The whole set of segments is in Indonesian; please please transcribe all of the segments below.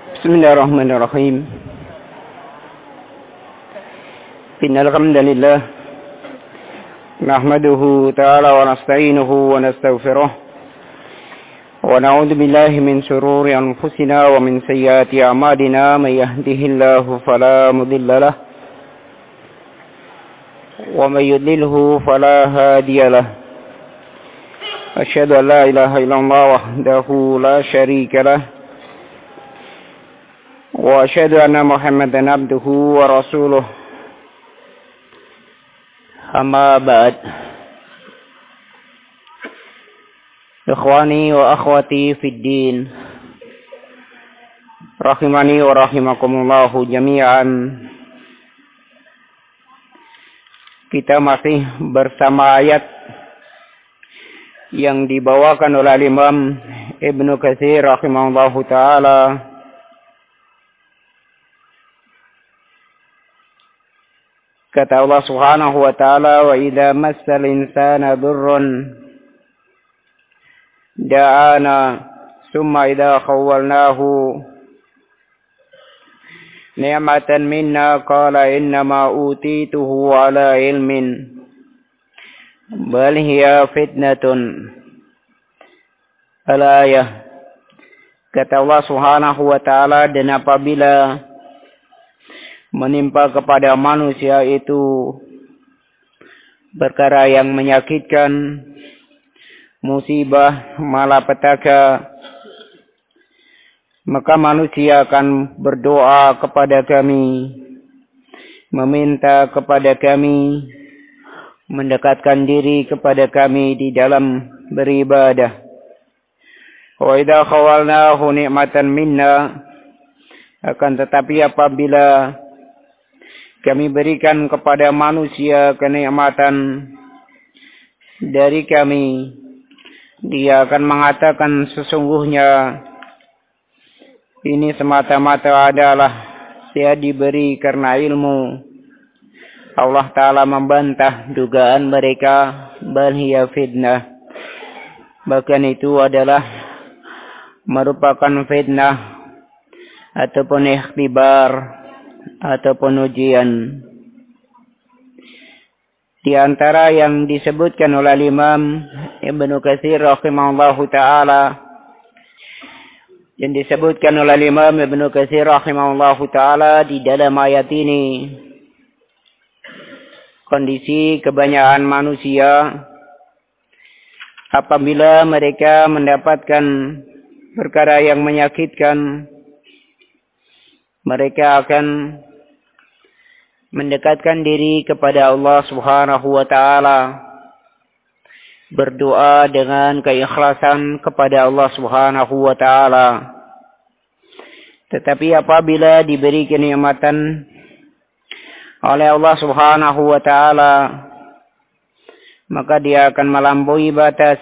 Bismillahirrahmanirrahim. Innal hamdalillah nahmaduhu ta'ala wa nasta'inuhu wa nastaghfiruh wa na'udzu billahi min shururi anfusina wa min sayyiati a'malina may yahdihillahu fala mudilla lahu wa may yudlilhu fala hadiya lahu. Asyhadu an la ilaha illallah wahdahu la syarika lahu wa asyhadu anna Muhammadan abduhu wa rasuluh. Amma ba'd. Ikhwani wa akhwati fid din, rahimani wa rahimakumullahu jami'an. Kita masih bersama ayat yang dibawakan oleh Imam Ibnu Katsir rahimahullahu taala. Kata Allah Subhanahu wa taala, wa idza massal insana dhurrun da'ana summa idza khawwalnahu ni'matan minna qala innama utituhu ala ilmin bal hiya fitnatun. Al-ayah. Kata Allah Subhanahu wa taala, dan apabila menimpa kepada manusia itu perkara yang menyakitkan, musibah, malapetaka, maka manusia akan berdoa kepada kami, meminta kepada kami, mendekatkan diri kepada kami di dalam beribadah. Wa idza khawalnahu ni'matan minna, akan tetapi apabila kami berikan kepada manusia kenikmatan dari kami, dia akan mengatakan sesungguhnya ini semata-mata adalah saya diberi karena ilmu. Allah Ta'ala membantah dugaan mereka, bal hiya fitnah. Bahkan itu adalah merupakan fitnah ataupun ikhtibar ataupun ujian. Di antara yang disebutkan oleh Imam Ibnu Katsir rahimahullahu taala, yang disebutkan oleh Imam Ibnu Katsir rahimahullahu taala di dalam ayat ini, kondisi kebanyakan manusia apabila mereka mendapatkan perkara yang menyakitkan, mereka akan mendekatkan diri kepada Allah Subhanahu wa taala, berdoa dengan keikhlasan kepada Allah Subhanahu wa taala. Tetapi apabila diberi kenikmatan oleh Allah Subhanahu wa taala, maka dia akan melampaui batas,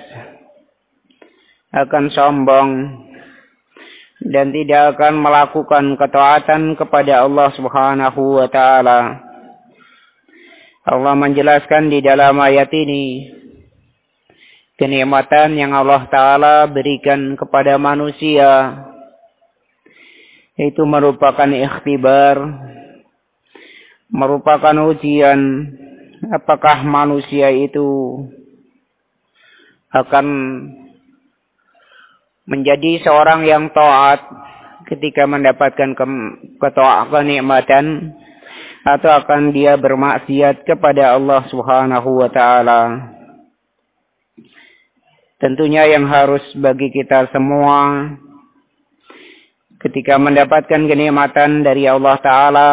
akan sombong, dan tidak akan melakukan ketaatan kepada Allah Subhanahu wa taala. Allah menjelaskan di dalam ayat ini kenikmatan yang Allah Ta'ala berikan kepada manusia itu merupakan ikhtibar, merupakan ujian. Apakah manusia itu akan menjadi seorang yang taat ketika mendapatkan kenikmatan, atau akan dia bermaksiat kepada Allah Subhanahu wa taala. Tentunya yang harus bagi kita semua ketika mendapatkan kenikmatan dari Allah taala,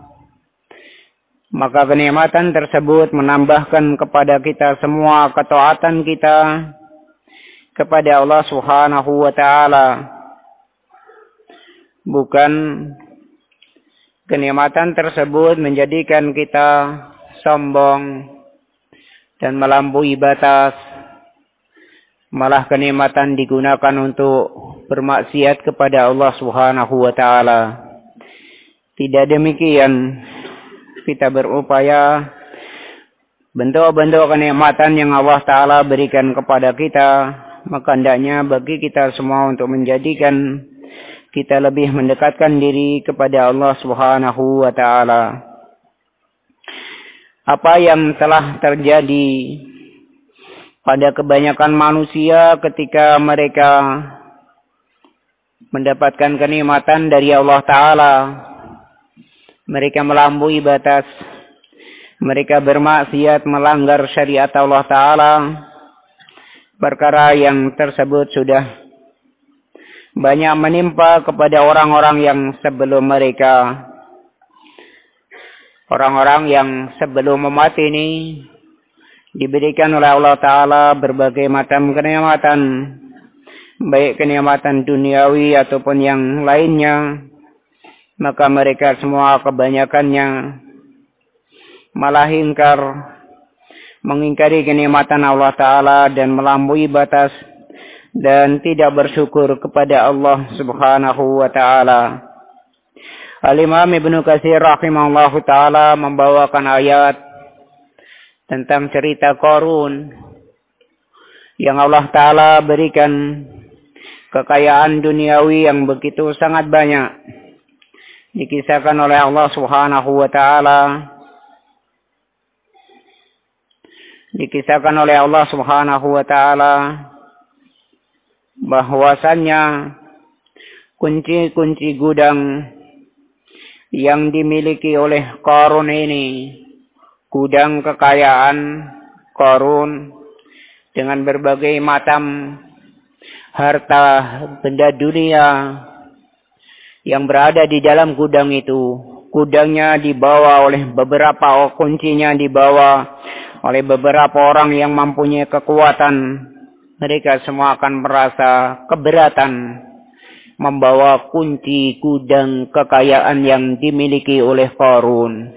maka kenikmatan tersebut menambahkan kepada kita semua ketaatan kita kepada Allah Subhanahu wa taala. Bukan kenikmatan tersebut menjadikan kita sombong dan melampaui batas, malah kenikmatan digunakan untuk bermaksiat kepada Allah Subhanahu wa taala. Tidak demikian. Kita berupaya bentuk-bentuk kenikmatan yang Allah Ta'ala berikan kepada kita, maka hendaknya bagi kita semua untuk menjadikan kita lebih mendekatkan diri kepada Allah Subhanahu wa taala. Apa yang telah terjadi pada kebanyakan manusia ketika mereka mendapatkan kenikmatan dari Allah taala, mereka melampaui batas, mereka bermaksiat, melanggar syariat Allah taala. Perkara yang tersebut sudah banyak menimpa kepada orang-orang yang sebelum mereka. Orang-orang yang sebelum mati ini diberikan oleh Allah Ta'ala berbagai macam kenikmatan, baik kenikmatan duniawi ataupun yang lainnya. Maka mereka semua kebanyakannya malah mengingkari kenikmatan Allah Ta'ala dan melampaui batas dan tidak bersyukur kepada Allah Subhanahu wa Ta'ala. Al-Imam Ibnu Katsir rahimahullahu ta'ala membawakan ayat tentang cerita Qarun yang Allah Ta'ala berikan kekayaan duniawi yang begitu sangat banyak. Dikisahkan oleh Allah Subhanahu wa Ta'ala, dikisahkan oleh Allah Subhanahu wa Ta'ala bahwasannya kunci-kunci gudang yang dimiliki oleh Qarun ini, gudang kekayaan Qarun dengan berbagai macam harta benda dunia yang berada di dalam gudang itu. Gudangnya dibawa oleh beberapa, kuncinya dibawa oleh beberapa orang yang mempunyai kekuatan. Mereka semua akan merasa keberatan membawa kunci gudang kekayaan yang dimiliki oleh Qarun.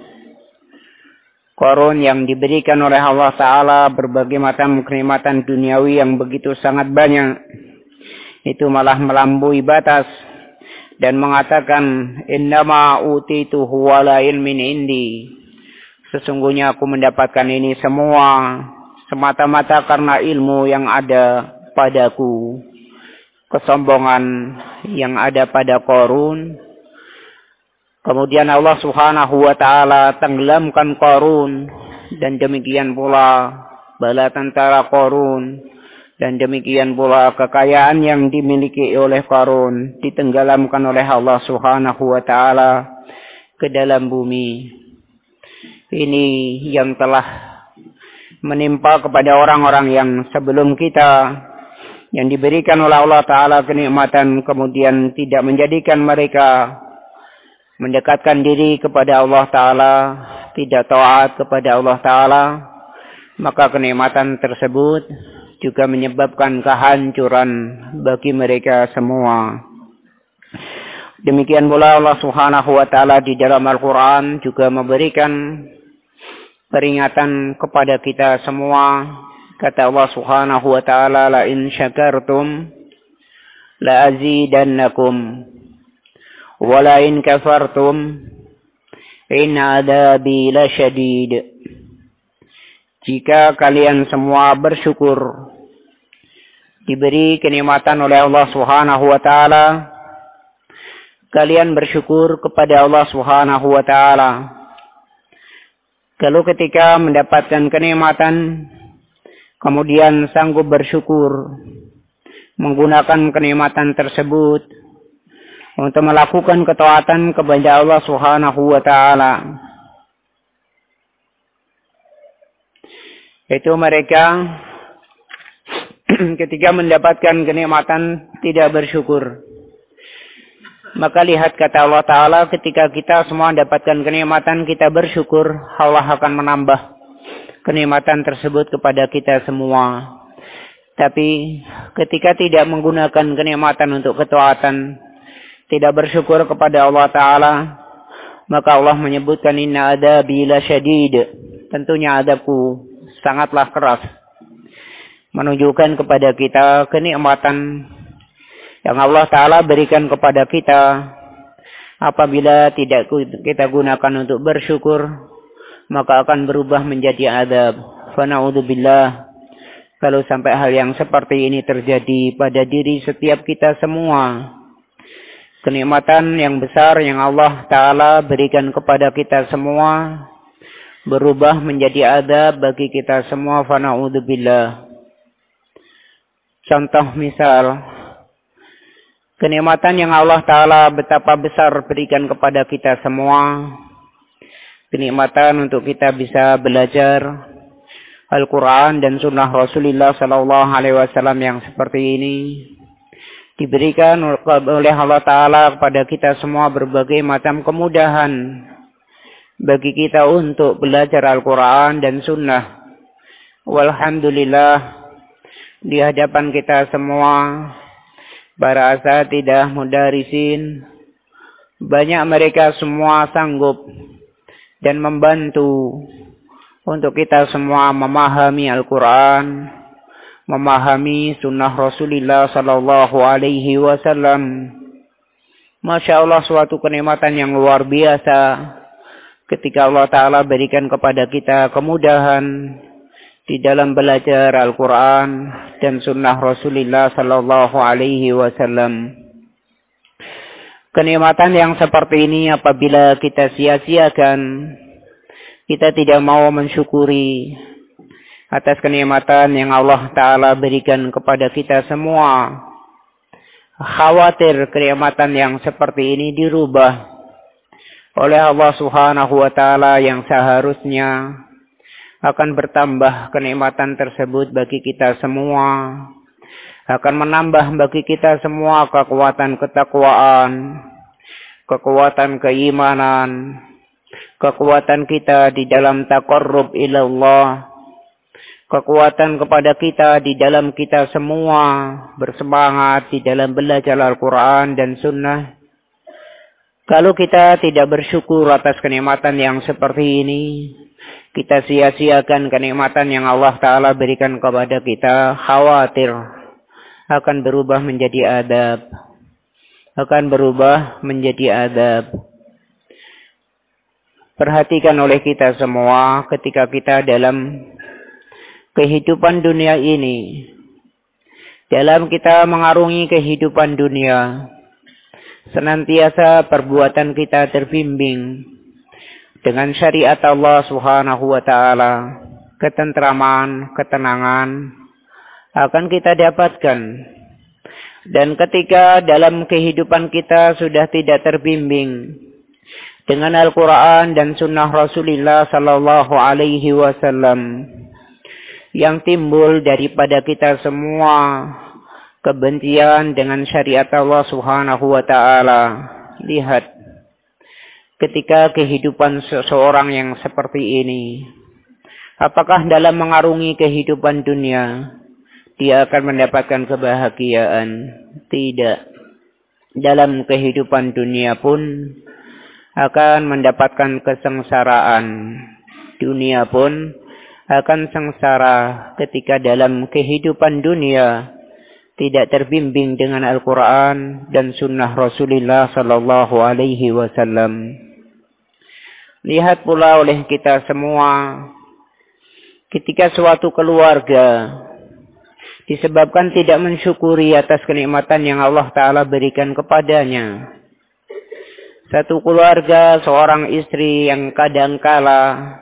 Qarun yang diberikan oleh Allah Ta'ala berbagai macam kenikmatan duniawi yang begitu sangat banyak. Itu malah melampaui batas dan mengatakan, innama utituhu ala ilmin indi. Sesungguhnya aku mendapatkan ini semua semata-mata karena ilmu yang ada padaku. Kesombongan yang ada pada Qarun. Kemudian Allah Subhanahu wa Ta'ala tenggelamkan Qarun, dan demikian pula bala tentara Qarun, dan demikian pula kekayaan yang dimiliki oleh Qarun ditenggelamkan oleh Allah Subhanahu wa Ta'ala ke dalam bumi. Ini yang telah menimpa kepada orang-orang yang sebelum kita, yang diberikan oleh Allah Ta'ala kenikmatan, kemudian tidak menjadikan mereka mendekatkan diri kepada Allah Ta'ala, tidak taat kepada Allah Ta'ala, maka kenikmatan tersebut juga menyebabkan kehancuran bagi mereka semua. Demikian pula Allah Subhanahu wa Ta'ala di dalam Al-Quran juga memberikan peringatan kepada kita semua. Kata Allah Subhanahu wa Ta'ala, la in syakartum la azidannakum wa la in kafartum in adabi lasyadid. Jika kalian semua bersyukur, diberi kenikmatan oleh Allah Subhanahu wa Ta'ala, kalian bersyukur kepada Allah Subhanahu wa Ta'ala. Kalau ketika mendapatkan kenikmatan, kemudian sanggup bersyukur, menggunakan kenikmatan tersebut untuk melakukan ketaatan kepada Allah Subhanahu wa Ta'ala, itu mereka ketika mendapatkan kenikmatan tidak bersyukur. Maka lihat kata Allah Ta'ala, ketika kita semua mendapatkan kenikmatan, kita bersyukur, Allah akan menambah kenikmatan tersebut kepada kita semua. Tapi ketika tidak menggunakan kenikmatan untuk ketaatan, tidak bersyukur kepada Allah Ta'ala, maka Allah menyebutkan, inna adabi lasyadid. Tentunya adabku sangatlah keras. Menunjukkan kepada kita kenikmatan yang Allah Ta'ala berikan kepada kita, apabila tidak kita gunakan untuk bersyukur, maka akan berubah menjadi azab. Fana'udzubillah, kalau sampai hal yang seperti ini terjadi pada diri setiap kita semua. kenikmatan yang besar yang Allah Ta'ala berikan kepada kita semua berubah menjadi azab bagi kita semua. Fa na'udzubillah. Contoh misal, kenikmatan yang Allah Ta'ala betapa besar berikan kepada kita semua, kenikmatan untuk kita bisa belajar Al-Quran dan Sunnah Rasulullah Sallallahu Alaihi Wasallam yang seperti ini diberikan oleh Allah Ta'ala kepada kita semua berbagai macam kemudahan bagi kita untuk belajar Al-Quran dan Sunnah. Walhamdulillah, di hadapan kita semua para asatidah mudarisin, banyak mereka semua sanggup dan membantu untuk kita semua memahami Al-Quran, memahami Sunnah Rasulullah Sallallahu Alaihi Wasallam. Masya Allah, suatu kenikmatan yang luar biasa ketika Allah Ta'ala berikan kepada kita kemudahan di dalam belajar Al-Quran dan Sunnah Rasulullah Sallallahu Alaihi Wasallam. Kenikmatan yang seperti ini apabila kita sia-siakan, kita tidak mau mensyukuri atas kenikmatan yang Allah Ta'ala berikan kepada kita semua, khawatir kenikmatan yang seperti ini dirubah oleh Allah Subhanahu wa Ta'ala yang seharusnya akan bertambah kenikmatan tersebut bagi kita semua, akan menambah bagi kita semua kekuatan ketakwaan, kekuatan keimanan, kekuatan kita di dalam taqarrub ila Allah, kekuatan kepada kita di dalam kita semua bersemangat di dalam belajar Al-Quran dan Sunnah. Kalau kita tidak bersyukur atas kenikmatan yang seperti ini, kita sia-siakan kenikmatan yang Allah Ta'ala berikan kepada kita, khawatir akan berubah menjadi adab. Akan berubah menjadi adab. Perhatikan oleh kita semua ketika kita dalam kehidupan dunia ini, dalam kita mengarungi kehidupan dunia, senantiasa perbuatan kita terbimbing dengan syariat Allah Subhanahu wa Ta'ala. Ketentraman, ketenangan akan kita dapatkan. Dan ketika dalam kehidupan kita sudah tidak terbimbing dengan Al-Quran dan Sunnah Rasulullah Sallallahu Alaihi Wasallam, yang timbul daripada kita semua kebencian dengan syariat Allah Subhanahu wa Ta'ala. Lihat, ketika kehidupan seseorang yang seperti ini, apakah dalam mengarungi kehidupan dunia dia akan mendapatkan kebahagiaan? Tidak. Dalam kehidupan dunia pun akan mendapatkan kesengsaraan. Dunia pun akan sengsara ketika dalam kehidupan dunia tidak terbimbing dengan Al-Quran dan Sunnah Rasulullah Sallallahu Alaihi Wasallam. Lihat pula oleh kita semua, ketika suatu keluarga disebabkan tidak mensyukuri atas kenikmatan yang Allah Ta'ala berikan kepadanya. Satu keluarga, seorang istri yang kadangkala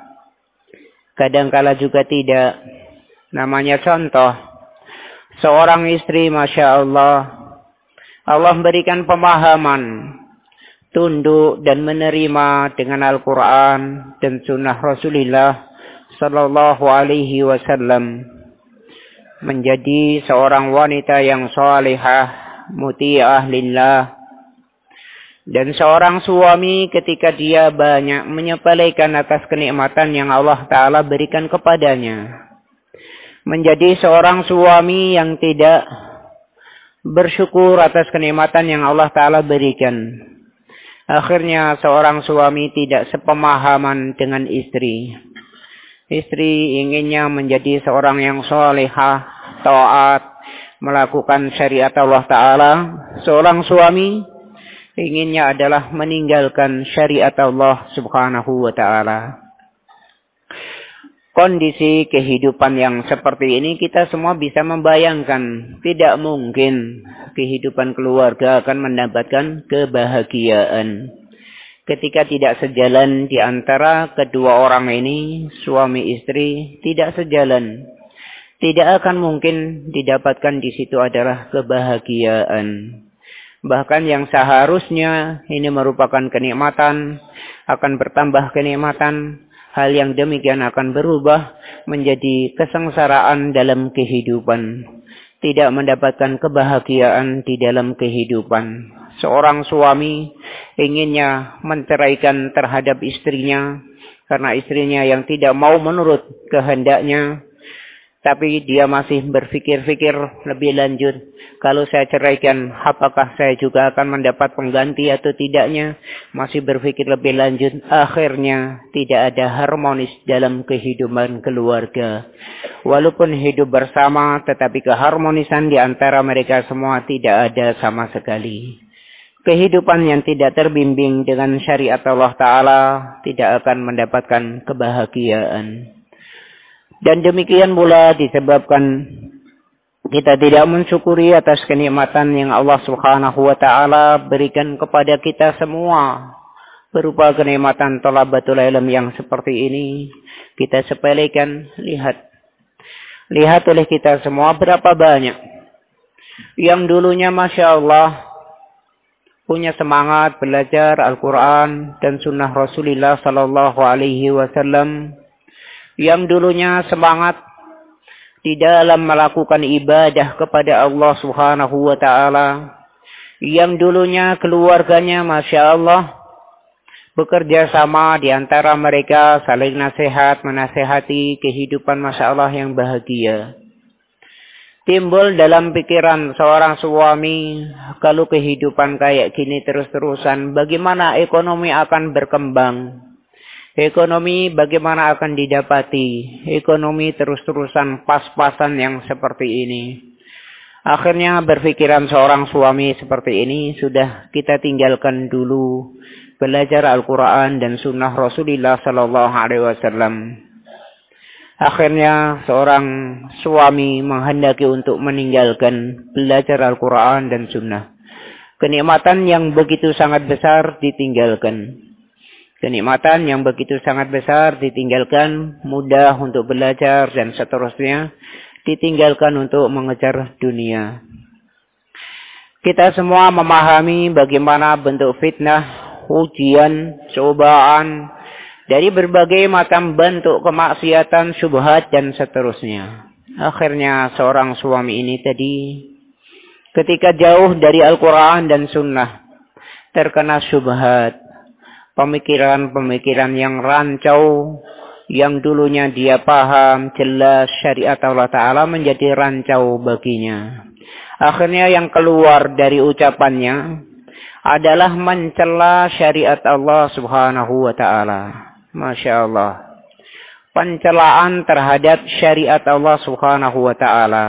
juga tidak. Namanya contoh, seorang istri, Masya Allah, Allah berikan pemahaman, tunduk dan menerima dengan Al-Quran dan Sunnah Rasulullah Sallallahu Alaihi Wasallam, menjadi seorang wanita yang salihah, muti'ah lillah. Dan seorang suami ketika dia banyak menyepelekan atas kenikmatan yang Allah Ta'ala berikan kepadanya, menjadi seorang suami yang tidak bersyukur atas kenikmatan yang Allah Ta'ala berikan. Akhirnya seorang suami tidak sepemahaman dengan istri. Istri inginnya menjadi seorang yang salihah, taat, melakukan syariat Allah Ta'ala. Seorang suami inginnya adalah meninggalkan syariat Allah Subhanahu wa Ta'ala. kondisi kehidupan yang seperti ini kita semua bisa membayangkan. Tidak mungkin kehidupan keluarga akan mendapatkan kebahagiaan ketika tidak sejalan di antara kedua orang ini, suami istri tidak sejalan. Tidak akan mungkin didapatkan di situ adalah kebahagiaan. Bahkan yang seharusnya ini merupakan kenikmatan, akan bertambah kenikmatan. Hal yang demikian akan berubah menjadi kesengsaraan dalam kehidupan. Tidak mendapatkan kebahagiaan di dalam kehidupan. Seorang suami inginnya menceraikan terhadap istrinya karena istrinya yang tidak mau menurut kehendaknya. Tapi dia masih berpikir-pikir lebih lanjut. Kalau saya ceraikan, apakah saya juga akan mendapat pengganti atau tidaknya? Masih berpikir lebih lanjut. Akhirnya tidak ada harmonis dalam kehidupan keluarga. Walaupun hidup bersama, tetapi keharmonisan di antara mereka semua tidak ada sama sekali. Kehidupan yang tidak terbimbing dengan syariat Allah Ta'ala tidak akan mendapatkan kebahagiaan. Dan demikian pula disebabkan kita tidak mensyukuri atas kenikmatan yang Allah Subhanahu wa Ta'ala berikan kepada kita semua. Berupa kenikmatan thalabatul ilm yang seperti ini. Kita sepelekan, lihat oleh kita semua berapa banyak. Yang dulunya Masya Allah punya semangat belajar Al-Quran dan sunnah Rasulullah Sallallahu Alaihi Wasallam. Yang dulunya semangat di dalam melakukan ibadah kepada Allah Subhanahu wa Ta'ala. Yang dulunya keluarganya Masya Allah bekerja sama di antara mereka, saling nasihat, menasihati kehidupan Masya Allah yang bahagia. Timbul dalam pikiran seorang suami, kalau kehidupan kayak gini terus-terusan, bagaimana ekonomi akan berkembang? Ekonomi bagaimana akan didapati? Ekonomi terus-terusan pas-pasan yang seperti ini. Akhirnya berpikiran seorang suami seperti ini, sudah kita tinggalkan dulu belajar Al-Quran dan sunnah Rasulullah Sallallahu Alaihi Wasallam. Akhirnya seorang suami menghendaki untuk meninggalkan belajar Al-Quran dan sunnah. Kenikmatan yang begitu sangat besar ditinggalkan. Kenikmatan yang begitu sangat besar ditinggalkan, mudah untuk belajar dan seterusnya, ditinggalkan untuk mengejar dunia. Kita semua memahami bagaimana bentuk fitnah, ujian, cobaan, dari berbagai macam bentuk kemaksiatan, syubhat dan seterusnya. Akhirnya seorang suami ini tadi, ketika jauh dari Al-Quran dan sunnah, terkena syubhat. Pemikiran-pemikiran yang rancau, yang dulunya dia paham jelas syariat Allah Ta'ala menjadi rancau baginya. Akhirnya yang keluar dari ucapannya adalah mencela syariat Allah Subhanahu wa Ta'ala. Masya Allah. Pencelaan terhadap syariat Allah Subhanahu wa Ta'ala.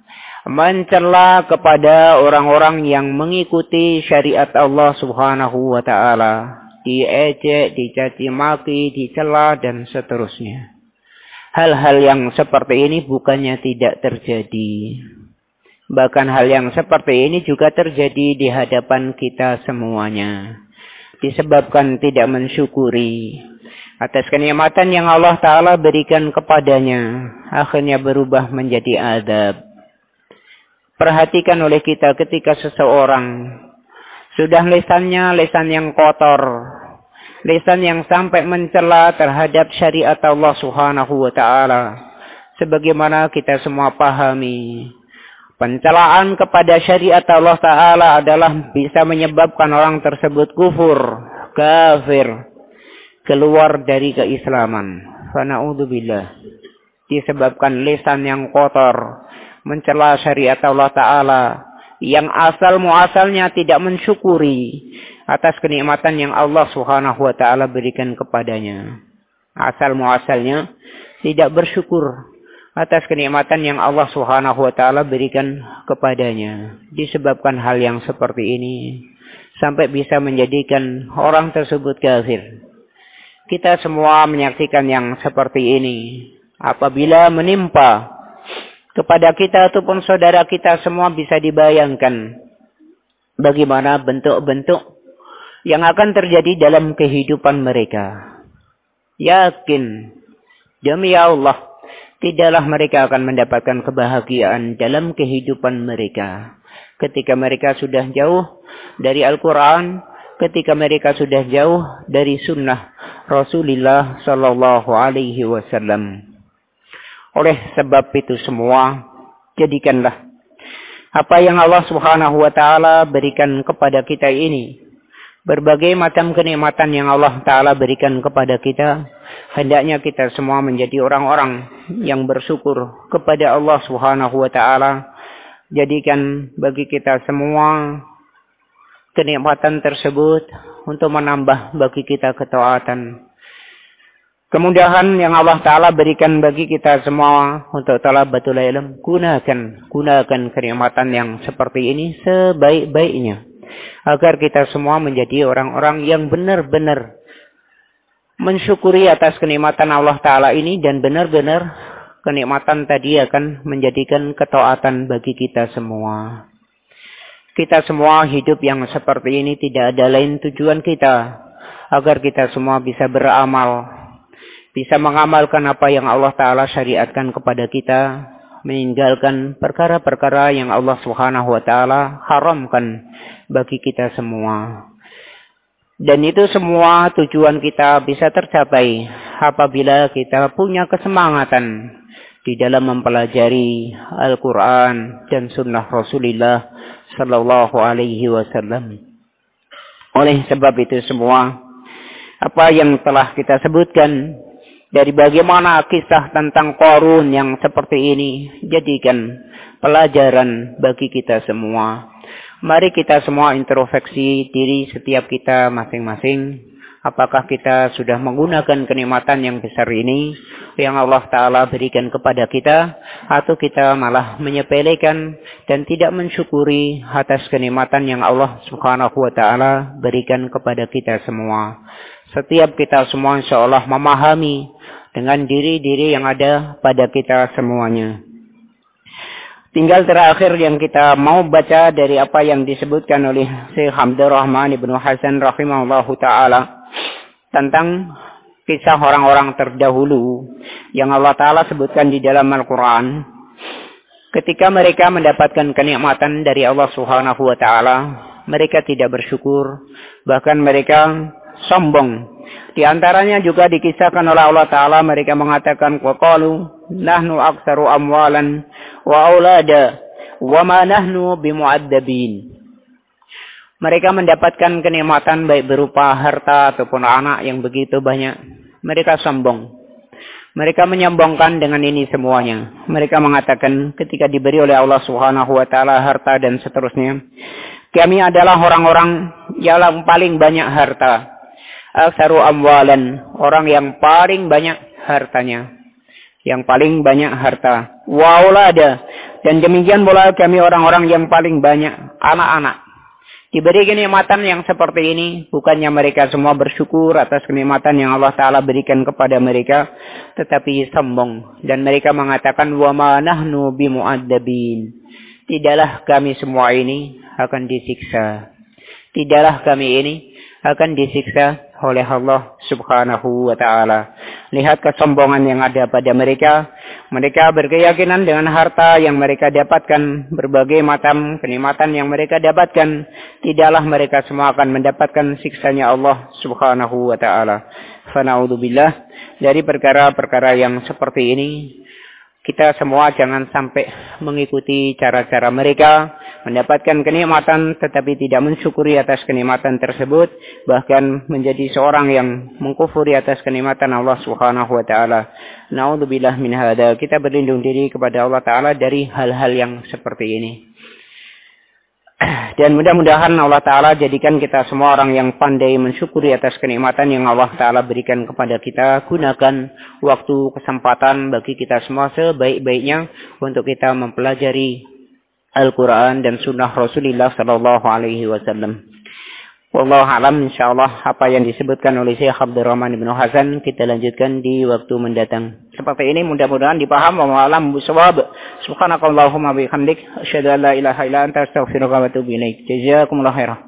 Mencela kepada orang-orang yang mengikuti syariat Allah Subhanahu wa Ta'ala. Diejek, dicaci maki, dicela dan seterusnya. Hal-hal yang seperti ini bukannya tidak terjadi. Bahkan hal yang seperti ini juga terjadi di hadapan kita semuanya. Disebabkan tidak mensyukuri atas kenikmatan yang Allah Ta'ala berikan kepadanya. Akhirnya berubah menjadi azab. Perhatikan oleh kita ketika seseorang sudah lisannya lisan yang kotor. Lisan yang sampai mencela terhadap syariat Allah Subhanahu wa Ta'ala. Sebagaimana kita semua pahami. Pencelaan kepada syariat Allah Ta'ala adalah bisa menyebabkan orang tersebut kufur, kafir, keluar dari keislaman. Fana'udzubillah. Disebabkan lisan yang kotor, mencela syariat Allah Ta'ala, yang asal muasalnya tidak mensyukuri atas kenikmatan yang Allah Subhanahu wa Ta'ala berikan kepadanya. Asal muasalnya tidak bersyukur atas kenikmatan yang Allah Subhanahu wa Ta'ala berikan kepadanya. Disebabkan hal yang seperti ini sampai bisa menjadikan orang tersebut kafir. Kita semua menyaksikan yang seperti ini. apabila menimpa kepada kita ataupun saudara kita semua, bisa dibayangkan bagaimana bentuk-bentuk yang akan terjadi dalam kehidupan mereka. Yakin, demi Allah, tidaklah mereka akan mendapatkan kebahagiaan dalam kehidupan mereka ketika mereka sudah jauh dari Al-Quran, ketika mereka sudah jauh dari sunnah Rasulullah Sallallahu Alaihi Wasallam. Oleh sebab itu semua, jadikanlah apa yang Allah Subhanahu Wa Taala berikan kepada kita ini, berbagai macam kenikmatan yang Allah Ta'ala berikan kepada kita, hendaknya kita semua menjadi orang-orang yang bersyukur kepada Allah Subhanahu Wa Ta'ala. Jadikan bagi kita semua kenikmatan tersebut untuk menambah bagi kita ketaatan. Kemudahan yang Allah Ta'ala berikan bagi kita semua untuk talabatul ilm, gunakan kenikmatan yang seperti ini sebaik-baiknya, agar kita semua menjadi orang-orang yang benar-benar mensyukuri atas kenikmatan Allah Ta'ala ini, dan benar-benar kenikmatan tadi akan menjadikan ketaatan bagi kita semua. Kita semua hidup yang seperti ini tidak ada lain tujuan kita, agar kita semua bisa beramal, bisa mengamalkan apa yang Allah Ta'ala syariatkan kepada kita, meninggalkan perkara-perkara yang Allah Subhanahu Wa Ta'ala haramkan bagi kita semua. Dan itu semua tujuan kita bisa tercapai apabila kita punya kesemangatan di dalam mempelajari Al-Quran dan Sunnah Rasulullah Sallallahu Alaihi Wasallam. Oleh sebab itu semua, apa yang telah kita sebutkan dari bagaimana kisah tentang Qarun yang seperti ini, jadikan pelajaran bagi kita semua. Mari kita semua introspeksi diri setiap kita masing-masing. Apakah kita sudah menggunakan kenikmatan yang besar ini yang Allah Ta'ala berikan kepada kita, atau kita malah menyepelekan dan tidak mensyukuri atas kenikmatan yang Allah Subhanahu Wa Ta'ala berikan kepada kita semua. Setiap kita semua insyaAllah memahami dengan diri-diri yang ada pada kita semuanya. Tinggal terakhir yang kita mau baca dari apa yang disebutkan oleh Syekh Abdurrahman Ibnu Hasan rahimahullahu ta'ala tentang kisah orang-orang terdahulu yang Allah Ta'ala sebutkan di dalam Al-Quran. Ketika mereka mendapatkan kenikmatan dari Allah Subhanahu Wa Ta'ala, mereka tidak bersyukur, bahkan mereka sombong. Di antaranya juga dikisahkan oleh Allah Ta'ala, mereka mengatakan, وَقَالُوا نَحْنُ أَكْثَرُ أَمْوَالًا وَأَوْلَادًا وَمَا نَحْنُ بِمُعَذَّبِينَ. Mereka mendapatkan kenikmatan baik berupa harta ataupun anak yang begitu banyak. Mereka sombong. Mereka menyombongkan dengan ini semuanya. Mereka mengatakan ketika diberi oleh Allah Subhanahu Wa Ta'ala harta dan seterusnya, kami adalah orang-orang yang paling banyak harta. Aktsaru amwalan, orang yang paling banyak hartanya, yang paling banyak harta. Wa aulada, dan demikian pula kami orang-orang yang paling banyak anak-anak. Diberi kenikmatan yang seperti ini, bukannya mereka semua bersyukur atas kenikmatan yang Allah Ta'ala berikan kepada mereka, tetapi sombong. Dan mereka mengatakan, wa ma nahnu bimu'adzabin. Tidaklah kami semua ini akan disiksa. Tidaklah kami ini akan disiksa oleh Allah Subhanahu Wa Ta'ala. Lihat kesombongan yang ada pada mereka. Mereka berkeyakinan dengan harta yang mereka dapatkan, berbagai macam kenikmatan yang mereka dapatkan, tidaklah mereka semua akan mendapatkan siksanya Allah Subhanahu Wa Ta'ala. Fana'udzubillah, dari perkara-perkara yang seperti ini, kita semua jangan sampai mengikuti cara-cara mereka, mendapatkan kenikmatan tetapi tidak mensyukuri atas kenikmatan tersebut, bahkan menjadi seorang yang mengkufuri atas kenikmatan Allah Subhanahu Wa Ta'ala. Na'udzubillah min hada. Kita berlindung diri kepada Allah Ta'ala dari hal-hal yang seperti ini. Dan mudah-mudahan Allah Ta'ala jadikan kita semua orang yang pandai mensyukuri atas kenikmatan yang Allah Ta'ala berikan kepada kita. Gunakan waktu kesempatan bagi kita semua sebaik-baiknya untuk kita mempelajari Al-Quran dan Sunnah Rasulullah Sallallahu Alaihi Wasallam. Wallahu a'lam, insyaallah apa yang disebutkan oleh Syekh Abdurrahman bin Hasan kita lanjutkan di waktu mendatang. Seperti ini mudah-mudahan dipaham. Wallahu a'lam bishawab. Subhanakallahumma bihamdik asyhadu an la ilaha illa anta astaghfiruka wa atubu ilaik. Jazakumullahu khairan.